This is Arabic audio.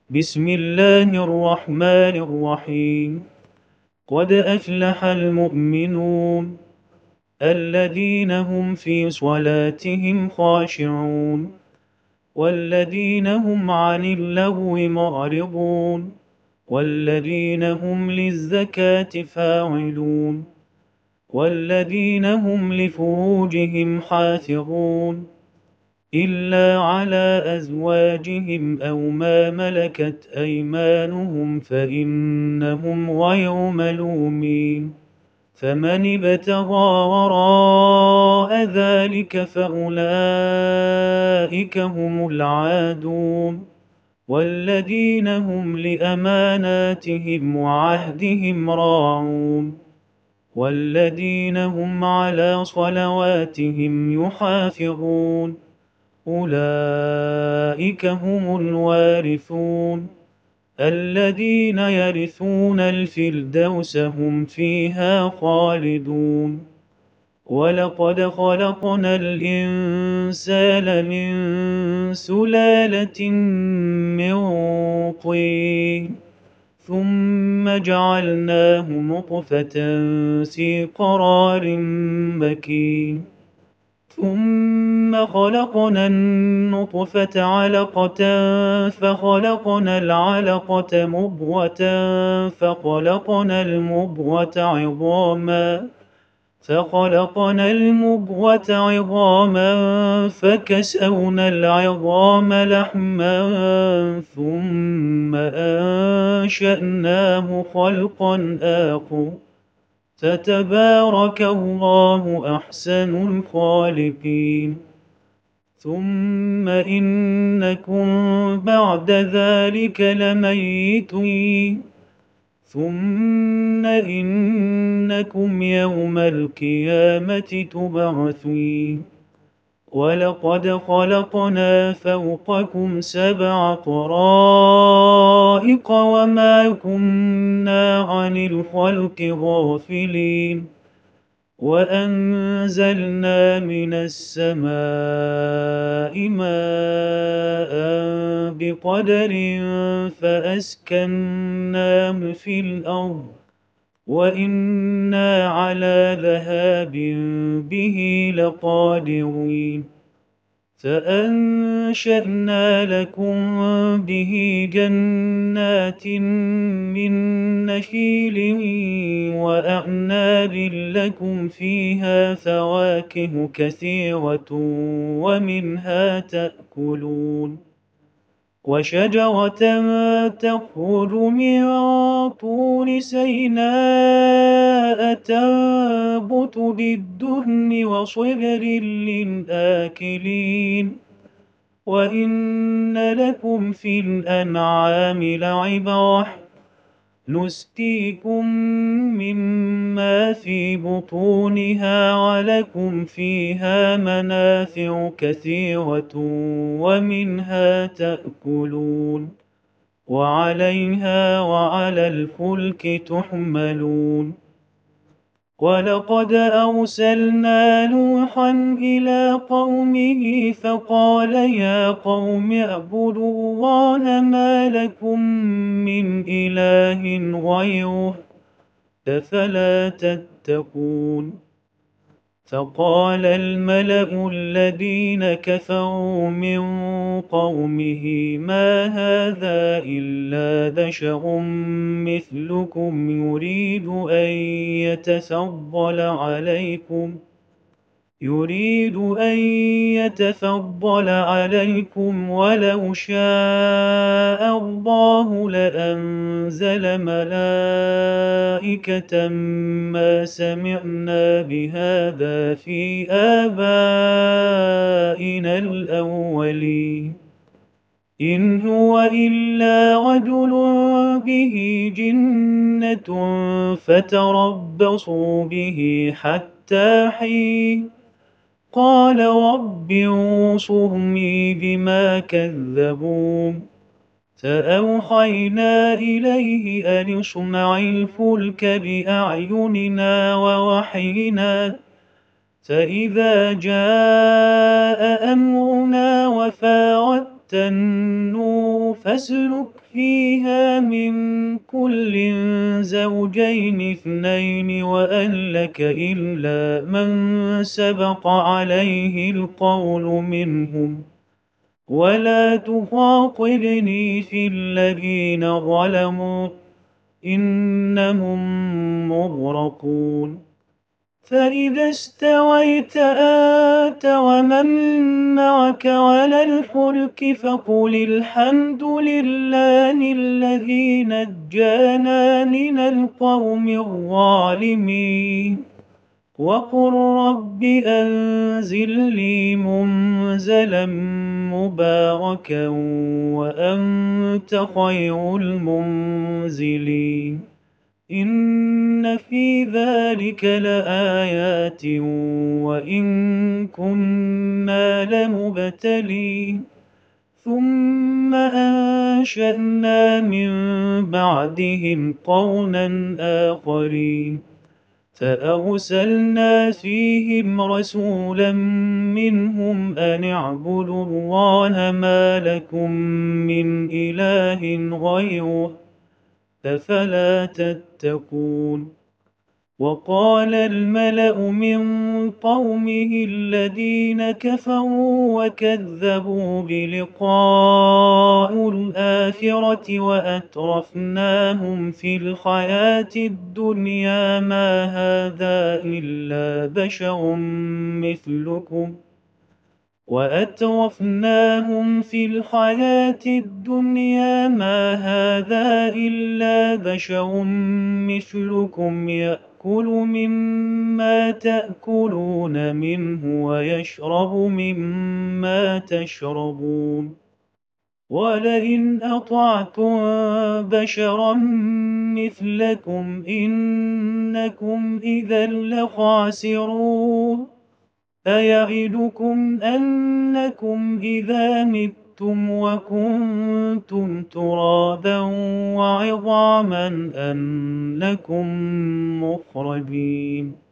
بسم الله الرحمن الرحيم. قد أفلح المؤمنون الذين هم في صلاتهم خاشعون والذين هم عن اللغو معرضون والذين هم للزكاة فاعلون والذين هم لفروجهم حافظون إلا على أزواجهم أو ما ملكت أيمانهم فإنهم غير ملومين. فمن ابتغى وراء ذلك فأولئك هم العادون. والذين هم لأماناتهم وعهدهم راعون والذين هم على صلواتهم يحافظون أولئك هم الوارثون الذين يرثون الفردوس هم فيها خالدون. ولقد خلقنا الإنسان من سلالة من طين ثم جعلناه نطفة في قرار مكين ثم خلقنا النطفة علقة فخلقنا العلقة مضغة فخلقنا المضغة عظاما فكسونا العظام لحما ثم أنشأناه خلقا آخر فتبارك الله أحسن الخالقين. ثم إنكم بعد ذلك لميتون ثم إنكم يوم القيامة تبعثون. ولقد خلقنا فوقكم 7 طرائق وما كنا عن الخلق غافلين وأنزلنا من السماء ماء بقدر فأسكناه في الأرض وإنا على ذهاب به لقادرين. فأنشأنا لكم به جنات من نخيل وأعناب لكم فيها فواكه كثيرة ومنها تأكلون وشجرة تخرج من طور سيناء تنبت بالدهن وصبر للآكلين. وإن لكم في الأنعام لعبرة نسقيكم مما في بطونها ولكم فيها منافع كثيرة ومنها تأكلون وعليها وعلى الفلك تحملون. ولقد أرسلنا نوحا إلى قومه فقال يا قوم اعبدوا الله ما لكم من إله غيره أفلا تتقون. فقال الملأ الذين كفروا من قومه ما هذا إلا بشر مثلكم يريد أن يتفضل عليكم ولو شاء الله لأنزل ملائكة ما سمعنا بهذا في آبائنا الأولين إن هو إلا رجل به جنة فتربصوا به حتى حين. قال رب انصرني بما كذبون. فأوحينا إليه أن اصنع الفلك بأعيننا ووحينا فإذا جاء أمرنا وفارت النور فاسلك فيها من كل زوجين اثنين وأهلك إلا من سبق عليه القول منهم ولا تخاطبني في الذين ظلموا إنهم مغرقون فإذا استويت أنت ومن معك على الفلك فقل الحمد لله الذي نجانا من القوم الظالمين وقل رب أنزلني منزلا مباركا وأنت خير المنزلين إن في ذلك لآيات وإن كنا لمبتلين ثم أنشأنا من بعدهم قرنا آخرين فأرسلنا فيهم رسولا منهم أن اعبدوا الله ما لكم من إله غيره أفلا تتقون وقال الملأ من قومه الذين كفروا وكذبوا بلقاء الآخرة وأترفناهم في الحياة الدنيا ما هذا إلا بشر مثلكم وأترفناهم في الحياة الدنيا ما هذا إلا بشر مثلكم يأكل مما تأكلون منه ويشرب مما تشربون ولئن أطعتم بشرا مثلكم إنكم إذا لخاسرون أيعدكم أنكم إذا متم وكنتم ترابا وعظاما أنكم مخرجين